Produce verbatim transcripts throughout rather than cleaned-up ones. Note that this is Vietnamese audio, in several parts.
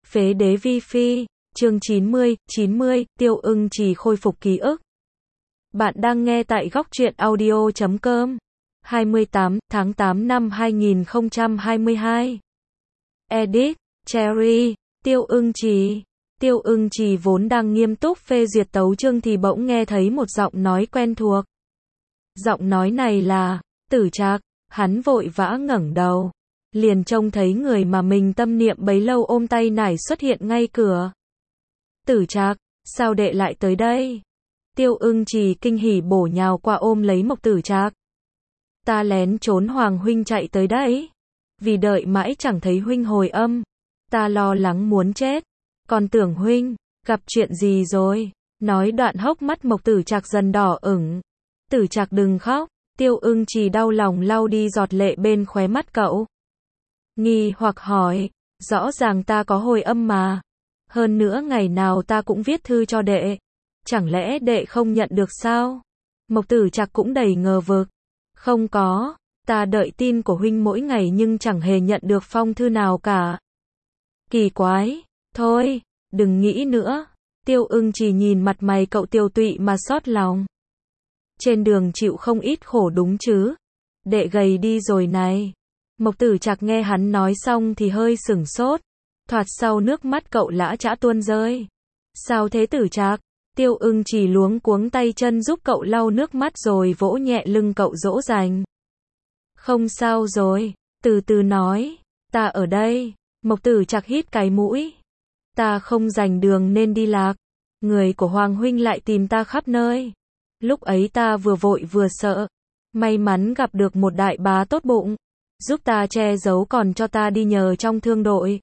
Phế đế vi phi, chương chín mươi, chín mươi, Tiêu Ưng Trì khôi phục ký ức. Bạn đang nghe tại góc truyện audio chấm com. hai mươi tám tháng tám năm hai nghìn không trăm hai mươi hai. Edit, Cherry, Tiêu Ưng Trì. Tiêu Ưng Trì vốn đang nghiêm túc phê duyệt tấu chương thì bỗng nghe thấy một giọng nói quen thuộc. Giọng nói này là Tử Trạc, hắn vội vã ngẩng đầu. Liền trông thấy người mà mình tâm niệm bấy lâu ôm tay nải xuất hiện ngay cửa. Tử Trạc, sao đệ lại tới đây? Tiêu Ưng Trì kinh hỉ bổ nhào qua ôm lấy Mộc Tử Trạc. Ta lén trốn Hoàng huynh chạy tới đấy. Vì đợi mãi chẳng thấy huynh hồi âm. Ta lo lắng muốn chết. Còn tưởng huynh, gặp chuyện gì rồi? Nói đoạn hốc mắt Mộc Tử Trạc dần đỏ ửng. Tử Trạc đừng khóc. Tiêu Ưng Trì đau lòng lau đi giọt lệ bên khóe mắt cậu. Nghi hoặc hỏi, rõ ràng ta có hồi âm mà. Hơn nữa ngày nào ta cũng viết thư cho đệ. Chẳng lẽ đệ không nhận được sao? Mộc Tử Trạc cũng đầy ngờ vực. Không có, ta đợi tin của huynh mỗi ngày nhưng chẳng hề nhận được phong thư nào cả. Kỳ quái, thôi, đừng nghĩ nữa. Tiêu Ưng Trì nhìn mặt mày cậu tiêu tụy mà xót lòng. Trên đường chịu không ít khổ đúng chứ? Đệ gầy đi rồi này. Mộc Tử Trạc nghe hắn nói xong thì hơi sửng sốt. Thoạt sau nước mắt cậu lã chã tuôn rơi. Sao thế Tử Trạc? Tiêu Ưng Trì luống cuống tay chân giúp cậu lau nước mắt rồi vỗ nhẹ lưng cậu dỗ dành. Không sao rồi, từ từ nói. Ta ở đây. Mộc Tử Trạc hít cái mũi. Ta không rành đường nên đi lạc. Người của Hoàng huynh lại tìm ta khắp nơi. Lúc ấy ta vừa vội vừa sợ. May mắn gặp được một đại bá tốt bụng. Giúp ta che giấu còn cho ta đi nhờ trong thương đội.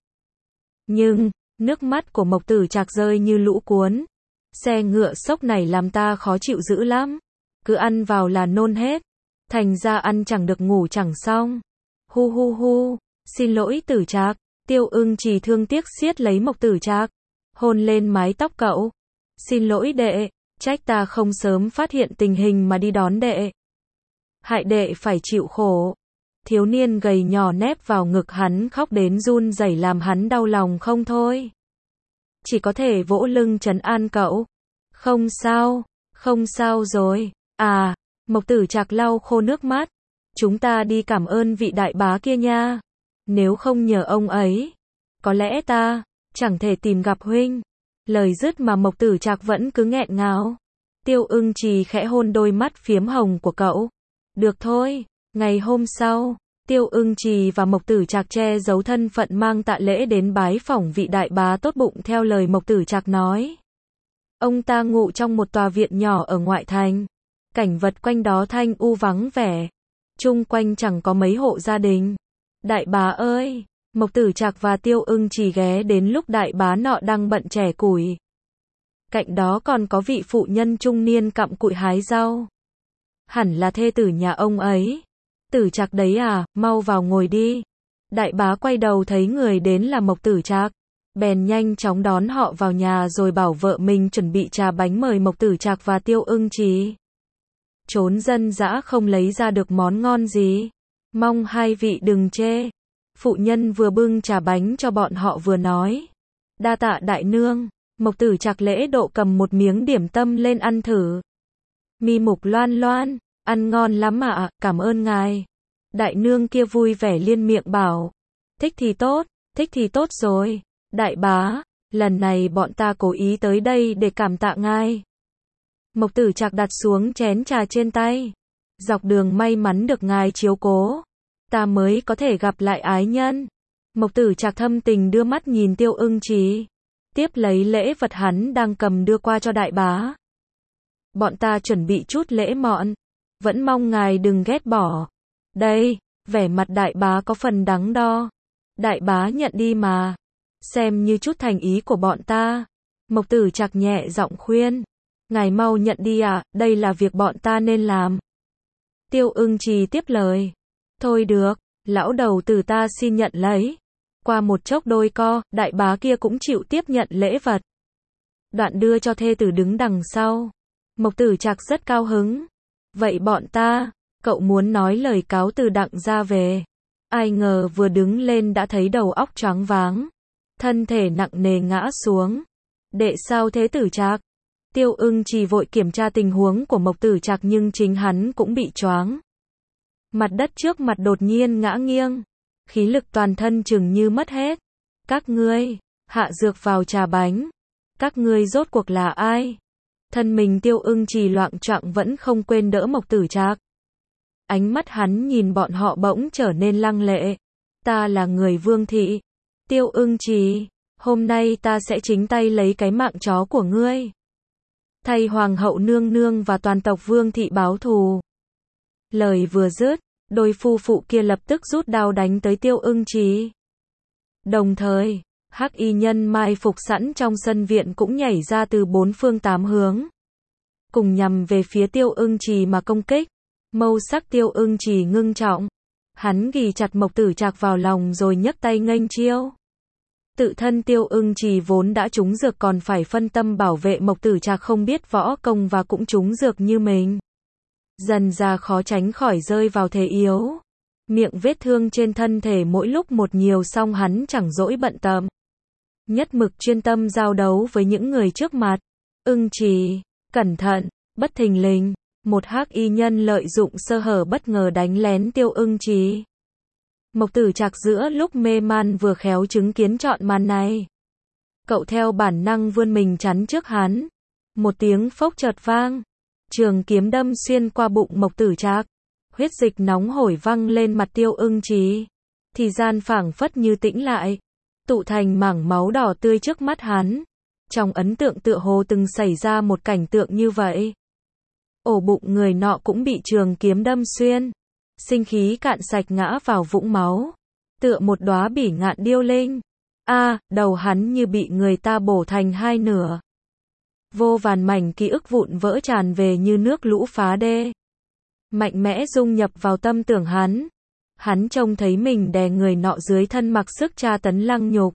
Nhưng, nước mắt của Mộc Tử Trạc rơi như lũ cuốn. Xe ngựa sốc này làm ta khó chịu dữ lắm. Cứ ăn vào là nôn hết. Thành ra ăn chẳng được ngủ chẳng xong. Hu hu hu, xin lỗi Tử Trạc. Tiêu Ưng Trì thương tiếc siết lấy Mộc Tử Trạc. Hôn lên mái tóc cậu. Xin lỗi đệ, trách ta không sớm phát hiện tình hình mà đi đón đệ. Hại đệ phải chịu khổ. Thiếu niên gầy nhỏ nép vào ngực hắn khóc đến run rẩy làm hắn đau lòng không thôi. Chỉ có thể vỗ lưng trấn an cậu. Không sao, không sao rồi. À, Mộc Tử Trạc lau khô nước mắt. Chúng ta đi cảm ơn vị đại bá kia nha. Nếu không nhờ ông ấy, có lẽ ta chẳng thể tìm gặp huynh. Lời dứt mà Mộc Tử Trạc vẫn cứ nghẹn ngào. Tiêu Ưng Trì khẽ hôn đôi mắt phiếm hồng của cậu. Được thôi. Ngày hôm sau, Tiêu Ưng Trì và Mộc Tử Trạc che giấu thân phận mang tạ lễ đến bái phỏng vị đại bá tốt bụng theo lời Mộc Tử Trạc nói. Ông ta ngụ trong một tòa viện nhỏ ở ngoại thành. Cảnh vật quanh đó thanh u vắng vẻ. Chung quanh chẳng có mấy hộ gia đình. Đại bá ơi! Mộc Tử Trạc và Tiêu Ưng Trì ghé đến lúc đại bá nọ đang bận chẻ củi. Cạnh đó còn có vị phụ nhân trung niên cặm cụi hái rau. Hẳn là thê tử nhà ông ấy. Tử Trạc đấy à, mau vào ngồi đi. Đại bá quay đầu thấy người đến là Mộc Tử Trạc. Bèn nhanh chóng đón họ vào nhà rồi bảo vợ mình chuẩn bị trà bánh mời Mộc Tử Trạc và Tiêu Ưng Trì. Trốn dân dã không lấy ra được món ngon gì. Mong hai vị đừng chê. Phụ nhân vừa bưng trà bánh cho bọn họ vừa nói. Đa tạ đại nương. Mộc Tử Trạc lễ độ cầm một miếng điểm tâm lên ăn thử. Mi mục loan loan. Ăn ngon lắm ạ, cảm ơn ngài. Đại nương kia vui vẻ liên miệng bảo. Thích thì tốt, thích thì tốt rồi. Đại bá, lần này bọn ta cố ý tới đây để cảm tạ ngài. Mộc Tử Trạc đặt xuống chén trà trên tay. Dọc đường may mắn được ngài chiếu cố. Ta mới có thể gặp lại ái nhân. Mộc Tử Trạc thâm tình đưa mắt nhìn Tiêu Ưng Trì. Tiếp lấy lễ vật hắn đang cầm đưa qua cho đại bá. Bọn ta chuẩn bị chút lễ mọn. Vẫn mong ngài đừng ghét bỏ. Đây, vẻ mặt đại bá có phần đắn đo. Đại bá nhận đi mà. Xem như chút thành ý của bọn ta. Mộc Tử Trạc nhẹ giọng khuyên. Ngài mau nhận đi ạ, à, đây là việc bọn ta nên làm. Tiêu Ưng Trì tiếp lời. Thôi được, lão đầu tử ta xin nhận lấy. Qua một chốc đôi co, đại bá kia cũng chịu tiếp nhận lễ vật. Đoạn đưa cho thê tử đứng đằng sau. Mộc Tử Trạc rất cao hứng. Vậy bọn ta, cậu muốn nói lời cáo từ đặng ra về. Ai ngờ vừa đứng lên đã thấy đầu óc choáng váng. thân thể nặng nề ngã xuống. Đệ sao thế Tử Trạc? Tiêu Ưng Trì vội kiểm tra tình huống của Mộc Tử Trạc nhưng chính hắn cũng bị choáng. Mặt đất trước mặt đột nhiên ngã nghiêng, khí lực toàn thân chừng như mất hết. Các ngươi, hạ dược vào trà bánh. Các ngươi rốt cuộc là ai? Thân mình Tiêu Ưng Trì loạng choạng vẫn không quên đỡ Mộc Tử Trạc. Ánh mắt hắn nhìn bọn họ bỗng trở nên lăng lệ. Ta là người Vương thị. Tiêu Ưng Trì, hôm nay ta sẽ chính tay lấy cái mạng chó của ngươi. Thay Hoàng hậu nương nương và toàn tộc Vương thị báo thù. Lời vừa dứt, đôi phu phụ kia lập tức rút đao đánh tới Tiêu Ưng Trì. Đồng thời, hắc y nhân mai phục sẵn trong sân viện cũng nhảy ra từ bốn phương tám hướng, cùng nhằm về phía Tiêu Ưng Trì mà công kích. Mâu sắc Tiêu Ưng Trì ngưng trọng, hắn ghì chặt Mộc Tử Trạc vào lòng rồi nhấc tay nghênh chiêu. Tự thân Tiêu Ưng Trì vốn đã trúng dược còn phải phân tâm bảo vệ Mộc Tử Trạc không biết võ công và cũng trúng dược như mình, dần ra khó tránh khỏi rơi vào thế yếu. Miệng vết thương trên thân thể mỗi lúc một nhiều song hắn chẳng dỗi bận tâm, nhất mực chuyên tâm giao đấu với những người trước mặt. Ưng Trì, cẩn thận, bất thình lình, một hắc y nhân lợi dụng sơ hở bất ngờ đánh lén Tiêu Ưng Trì. Mộc Tử Trạc giữa lúc mê man vừa khéo chứng kiến trọn màn này. Cậu theo bản năng vươn mình chắn trước hắn. Một tiếng phốc chợt vang, trường kiếm đâm xuyên qua bụng Mộc Tử Trạc. Huyết dịch nóng hổi văng lên mặt Tiêu Ưng Trì. Thì gian phảng phất như tĩnh lại, tụ thành mảng máu đỏ tươi trước mắt hắn. Trong ấn tượng tựa hồ từng xảy ra một cảnh tượng như vậy. Ổ bụng người nọ cũng bị trường kiếm đâm xuyên, sinh khí cạn sạch ngã vào vũng máu, tựa một đóa bỉ ngạn điêu linh. A, à, đầu hắn như bị người ta bổ thành hai nửa. Vô vàn mảnh ký ức vụn vỡ tràn về như nước lũ phá đê, mạnh mẽ dung nhập vào tâm tưởng hắn. Hắn trông thấy mình đè người nọ dưới thân mặc sức tra tấn lăng nhục.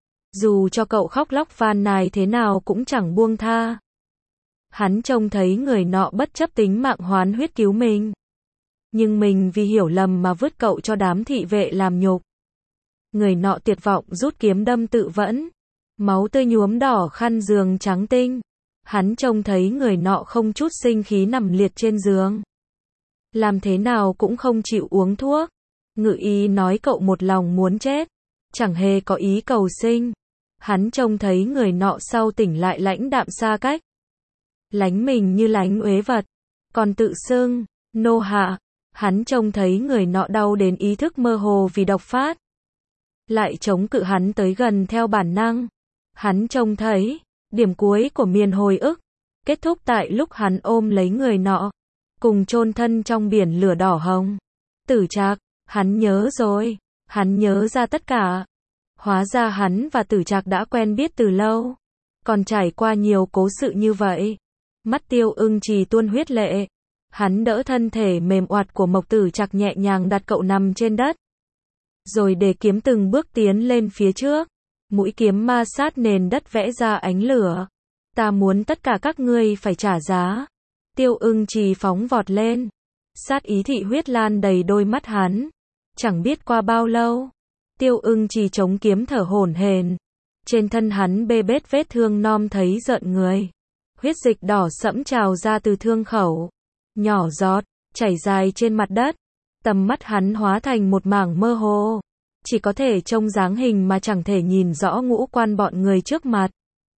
Dù cho cậu khóc lóc van nài thế nào cũng chẳng buông tha. Hắn trông thấy người nọ bất chấp tính mạng hoán huyết cứu mình. Nhưng mình vì hiểu lầm mà vứt cậu cho đám thị vệ làm nhục. Người nọ tuyệt vọng rút kiếm đâm tự vẫn. Máu tươi nhuốm đỏ khăn giường trắng tinh. Hắn trông thấy người nọ không chút sinh khí nằm liệt trên giường. Làm thế nào cũng không chịu uống thuốc. Ngự y nói cậu một lòng muốn chết, chẳng hề có ý cầu sinh. Hắn trông thấy người nọ sau tỉnh lại lãnh đạm xa cách. Lánh mình như lánh uế vật, còn tự xưng nô hạ. Hắn trông thấy người nọ đau đến ý thức mơ hồ vì độc phát, lại chống cự hắn tới gần theo bản năng. Hắn trông thấy điểm cuối của miền hồi ức kết thúc tại lúc hắn ôm lấy người nọ, cùng chôn thân trong biển lửa đỏ hồng. Tử Trạc, hắn nhớ rồi, hắn nhớ ra tất cả. Hóa ra hắn và Tử Trạc đã quen biết từ lâu, còn trải qua nhiều cố sự như vậy. Mắt Tiêu Ưng Trì tuôn huyết lệ. Hắn đỡ thân thể mềm oặt của Mộc Tử Trạc nhẹ nhàng đặt cậu nằm trên đất, rồi để kiếm từng bước tiến lên phía trước. Mũi kiếm ma sát nền đất vẽ ra ánh lửa. Ta muốn tất cả các ngươi phải trả giá. Tiêu Ưng Trì phóng vọt lên. Sát ý thị huyết lan đầy đôi mắt hắn. Chẳng biết qua bao lâu, Tiêu Ưng Trì chống kiếm thở hổn hển. Trên thân hắn bê bết vết thương nom thấy rợn người. Huyết dịch đỏ sẫm trào ra từ thương khẩu, nhỏ giọt, chảy dài trên mặt đất. Tầm mắt hắn hóa thành một mảng mơ hồ, chỉ có thể trông dáng hình mà chẳng thể nhìn rõ ngũ quan bọn người trước mặt.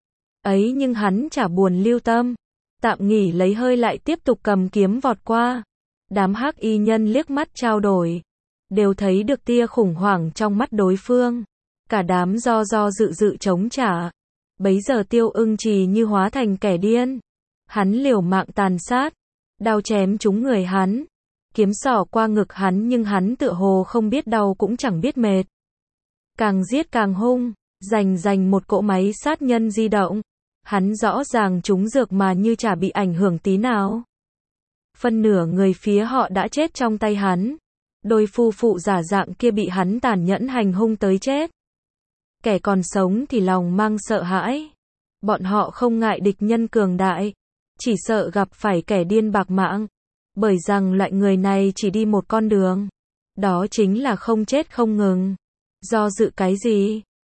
Ấy nhưng hắn chả buồn lưu tâm, tạm nghỉ lấy hơi lại tiếp tục cầm kiếm vọt qua. Đám hắc y nhân liếc mắt trao đổi, đều thấy được tia khủng hoảng trong mắt đối phương. Cả đám do do dự dự chống trả. Bấy giờ Tiêu Ưng Trì như hóa thành kẻ điên. Hắn liều mạng tàn sát, đao chém trúng người hắn, kiếm xỏ qua ngực hắn nhưng hắn tựa hồ không biết đau cũng chẳng biết mệt. Càng giết càng hung, giành giành một cỗ máy sát nhân di động. Hắn rõ ràng trúng dược mà như chả bị ảnh hưởng tí nào. Phân nửa người phía họ đã chết trong tay hắn. Đôi phu phụ giả dạng kia bị hắn tàn nhẫn hành hung tới chết. Kẻ còn sống thì lòng mang sợ hãi. Bọn họ không ngại địch nhân cường đại, chỉ sợ gặp phải kẻ điên bạc mạng. Bởi rằng loại người này chỉ đi một con đường, đó chính là không chết không ngừng. Do dự cái gì?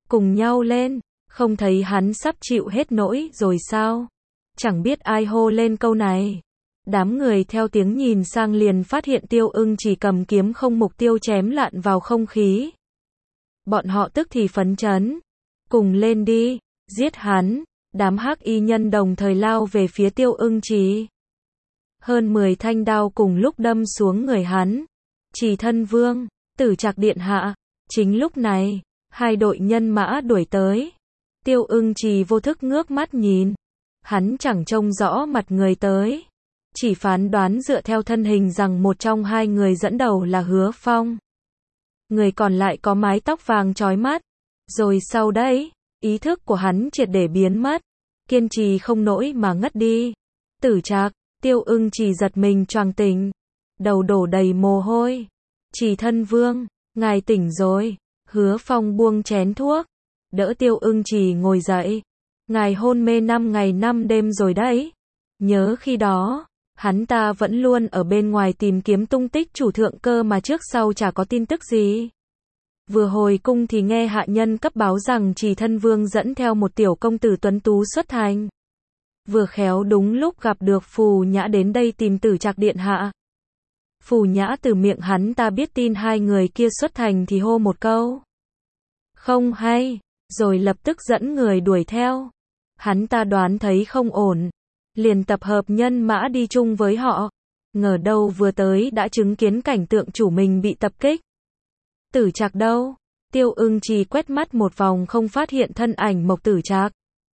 cùng nhau lên, không thấy hắn sắp chịu hết nỗi rồi sao? Chẳng biết ai hô lên câu này. Đám người theo tiếng nhìn sang liền phát hiện Tiêu Ưng chỉ cầm kiếm không mục tiêu chém lặn vào không khí. Bọn họ tức thì phấn chấn. Cùng lên đi, giết hắn. Đám hắc y nhân đồng thời lao về phía Tiêu Ưng Trì. Hơn mười thanh đao cùng lúc đâm xuống người hắn. Trì thân vương, Tử Trạc điện hạ. Chính lúc này, hai đội nhân mã đuổi tới. Tiêu Ưng Trì vô thức ngước mắt nhìn. Hắn chẳng trông rõ mặt người tới. Chỉ phán đoán dựa theo thân hình rằng một trong hai người dẫn đầu là Hứa Phong. Người còn lại có mái tóc vàng chói mắt. Rồi sau đấy, ý thức của hắn triệt để biến mất. Kiên trì không nổi mà ngất đi. Tử Trạc, Tiêu Ưng Trì giật mình choàng tỉnh. Đầu đổ đầy mồ hôi. Trì thân vương, ngài tỉnh rồi. Hứa Phong buông chén thuốc. Đỡ Tiêu Ưng Trì ngồi dậy. Ngài hôn mê năm ngày năm đêm rồi đấy. Nhớ khi đó, hắn ta vẫn luôn ở bên ngoài tìm kiếm tung tích chủ thượng cơ mà trước sau chả có tin tức gì. Vừa hồi cung thì nghe hạ nhân cấp báo rằng Trì thân vương dẫn theo một tiểu công tử tuấn tú xuất hành. Vừa khéo đúng lúc gặp được Phù Nhã đến đây tìm Tử Trạc điện hạ. Phù Nhã từ miệng hắn ta biết tin hai người kia xuất thành thì hô một câu. Không hay, rồi lập tức dẫn người đuổi theo. Hắn ta đoán thấy không ổn, liền tập hợp nhân mã đi chung với họ. Ngờ đâu vừa tới đã chứng kiến cảnh tượng chủ mình bị tập kích. Tử Trạc đâu? Tiêu Ưng Trì quét mắt một vòng không phát hiện thân ảnh Mộc Tử Trạc.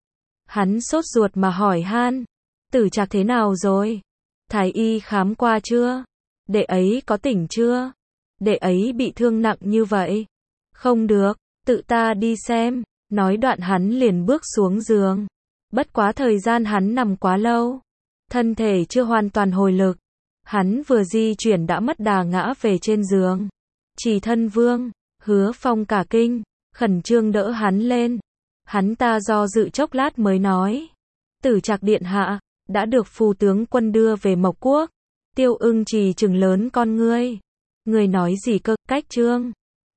Hắn sốt ruột mà hỏi han. Tử Trạc thế nào rồi? Thái y khám qua chưa? Đệ ấy có tỉnh chưa? Đệ ấy bị thương nặng như vậy. Không được, tự ta đi xem. Nói đoạn hắn liền bước xuống giường. Bất quá thời gian hắn nằm quá lâu. Thân thể chưa hoàn toàn hồi lực. Hắn vừa di chuyển đã mất đà ngã về trên giường. Trì thân vương, Hứa Phong cả kinh, khẩn trương đỡ hắn lên. Hắn ta do dự chốc lát mới nói. Tử Trạc điện hạ, đã được phù tướng quân đưa về Mộc Quốc. Tiêu Ưng Trì trừng lớn con ngươi. Ngươi nói gì cơ, cách trương?